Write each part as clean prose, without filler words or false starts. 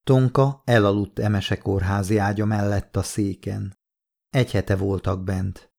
Tonka elaludt Emese kórházi ágya mellett a széken. 1 hete voltak bent.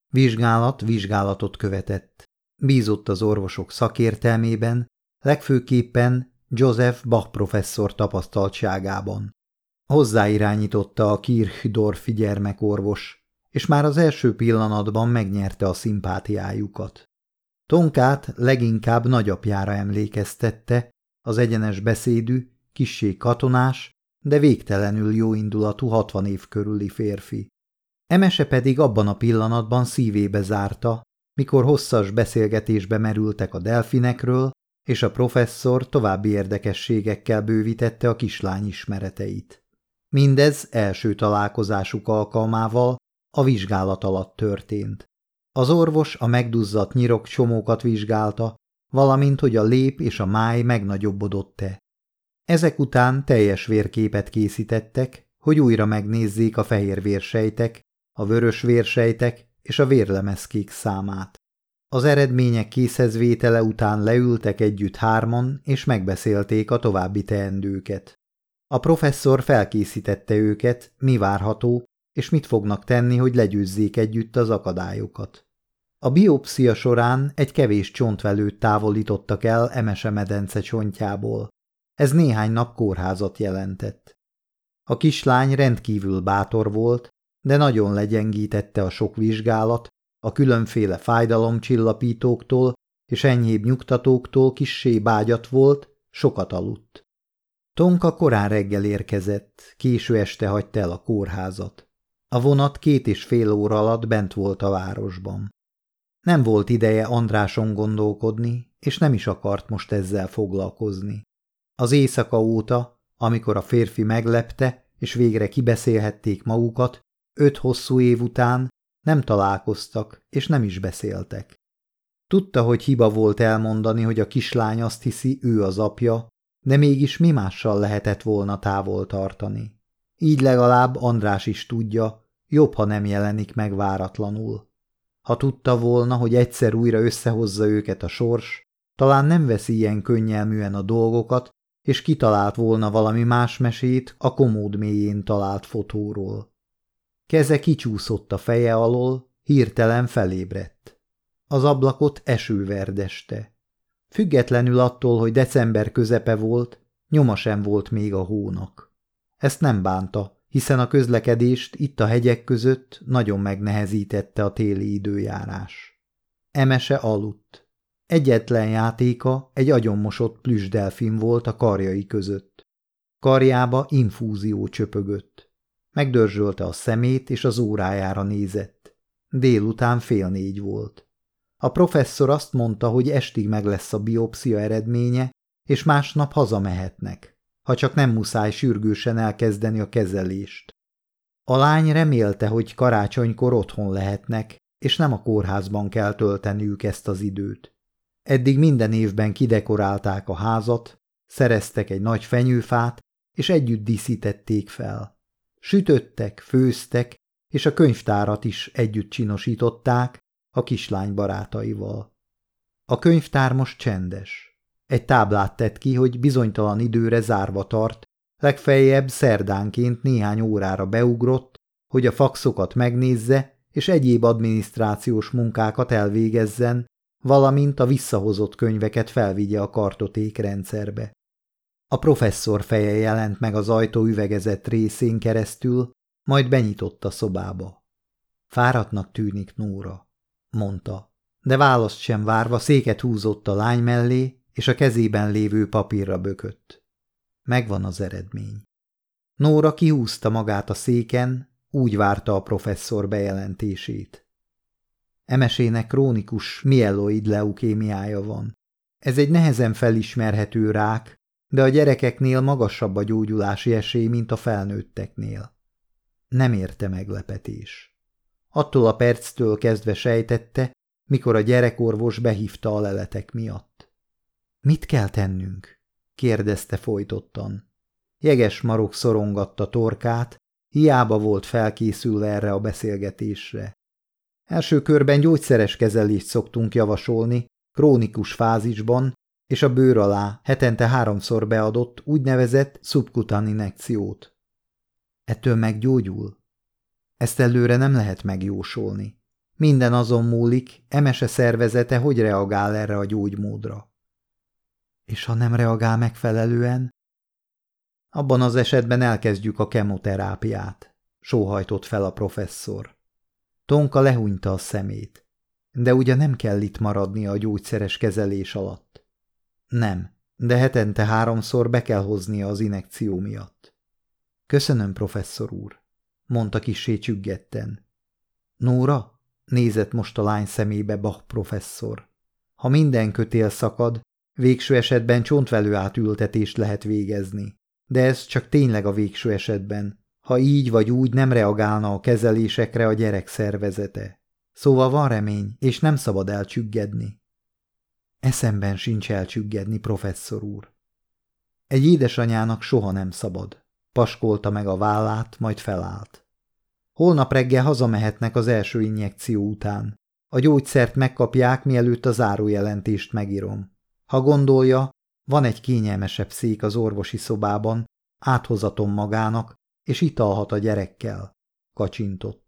Vizsgálatot követett. Bízott az orvosok szakértelmében, legfőképpen Joseph Bach professzor tapasztaltságában. Hozzáirányította a Kirchdorfi gyermekorvos, és már az első pillanatban megnyerte a szimpátiájukat. Tonkát leginkább nagyapjára emlékeztette, az egyenes beszédű, kissé katonás, de végtelenül jóindulatú 60 év körüli férfi. Emese pedig abban a pillanatban szívébe zárta, mikor hosszas beszélgetésbe merültek a delfinekről, és a professzor további érdekességekkel bővítette a kislány ismereteit. Mindez első találkozásuk alkalmával a vizsgálat alatt történt. Az orvos a megduzzadt nyirok csomókat vizsgálta, valamint hogy a lép és a máj megnagyobbodott-e. Ezek után teljes vérképet készítettek, hogy újra megnézzék a fehér vérsejtek, a vörös vérsejtek és a vérlemezkék számát. Az eredmények készhezvétele után leültek együtt 3-an, és megbeszélték a további teendőket. A professzor felkészítette őket, mi várható, és mit fognak tenni, hogy legyőzzék együtt az akadályokat. A biopszia során egy kevés csontvelőt távolítottak el Emese medence csontjából. Ez néhány nap kórházat jelentett. A kislány rendkívül bátor volt, de nagyon legyengítette a sok vizsgálat, a különféle fájdalomcsillapítóktól és enyhébb nyugtatóktól kissé bágyat volt, sokat aludt. Tonka korán reggel érkezett, késő este hagyta el a kórházat. A vonat 2,5 óra alatt bent volt a városban. Nem volt ideje Andráson gondolkodni, és nem is akart most ezzel foglalkozni. Az éjszaka óta, amikor a férfi meglepte, és végre kibeszélhették magukat, 5 hosszú év után nem találkoztak, és nem is beszéltek. Tudta, hogy hiba volt elmondani, hogy a kislány azt hiszi, ő az apja, de mégis mi mással lehetett volna távol tartani. Így legalább András is tudja, jobb, ha nem jelenik meg váratlanul. Ha tudta volna, hogy egyszer újra összehozza őket a sors, talán nem veszi ilyen könnyelműen a dolgokat, és kitalált volna valami más mesét a komód mélyén talált fotóról. Keze kicsúszott a feje alól, hirtelen felébredt. Az ablakot eső verdeste. Függetlenül attól, hogy december közepe volt, nyoma sem volt még a hónak. Ezt nem bánta, hiszen a közlekedést itt a hegyek között nagyon megnehezítette a téli időjárás. Emese aludt. Egyetlen játéka egy agyonmosott plüssdelfin volt a karjai között. Karjába infúzió csöpögött. Megdörzsölte a szemét, és az órájára nézett. Délután 3:30 volt. A professzor azt mondta, hogy estig meg lesz a biopszia eredménye, és másnap hazamehetnek, ha csak nem muszáj sürgősen elkezdeni a kezelést. A lány remélte, hogy karácsonykor otthon lehetnek, és nem a kórházban kell tölteniük ezt az időt. Eddig minden évben kidekorálták a házat, szereztek egy nagy fenyőfát, és együtt díszítették fel. Sütöttek, főztek, és a könyvtárat is együtt csinosították a kislány barátaival. A könyvtár most csendes. Egy táblát tett ki, hogy bizonytalan időre zárva tart, legfeljebb szerdánként néhány órára beugrott, hogy a faxokat megnézze, és egyéb adminisztrációs munkákat elvégezzen, valamint a visszahozott könyveket felvigye a kartotékrendszerbe. A professzor feje jelent meg az ajtó üvegezett részén keresztül, majd benyitott a szobába. Fáradtnak tűnik, Nóra, mondta, de választ sem várva széket húzott a lány mellé, és a kezében lévő papírra bökött. Megvan az eredmény. Nóra kihúzta magát a széken, úgy várta a professzor bejelentését. Emesének krónikus mieloid leukémiája van. Ez egy nehezen felismerhető rák, de a gyerekeknél magasabb a gyógyulási esély, mint a felnőtteknél. Nem érte meglepetés. Attól a perctől kezdve sejtette, mikor a gyerekorvos behívta a leletek miatt. Mit kell tennünk? kérdezte folytottan. Jeges marok szorongatta torkát, hiába volt felkészülve erre a beszélgetésre. Első körben gyógyszeres kezelést szoktunk javasolni, krónikus fázisban, és a bőr alá hetente 3-szor beadott úgynevezett szubkután injekciót. Ettől meggyógyul? Ezt előre nem lehet megjósolni. Minden azon múlik, Emese szervezete hogy reagál erre a gyógymódra. És ha nem reagál megfelelően? Abban az esetben elkezdjük a kemoterápiát, sóhajtott fel a professzor. Tonka lehúnyta a szemét. De ugye nem kell itt maradnia a gyógyszeres kezelés alatt? Nem, de hetente 3-szor be kell hoznia az injekció miatt. Köszönöm, professzor úr, mondta kissé csüggetten. Nóra? Nézett most a lány szemébe Bach professzor. Ha minden kötél szakad, végső esetben csontvelő átültetést lehet végezni. De ez csak tényleg a végső esetben, ha így vagy úgy nem reagálna a kezelésekre a gyerek szervezete. Szóval van remény, és nem szabad elcsüggedni. Eszemben sincs elcsüggedni, professzor úr. Egy édesanyának soha nem szabad. Paskolta meg a vállát, majd felállt. Holnap reggel hazamehetnek az első injekció után. A gyógyszert megkapják, mielőtt a zárójelentést megírom. Ha gondolja, van egy kényelmesebb szék az orvosi szobában, áthozatom magának, és italhat a gyerekkel, kacsintott.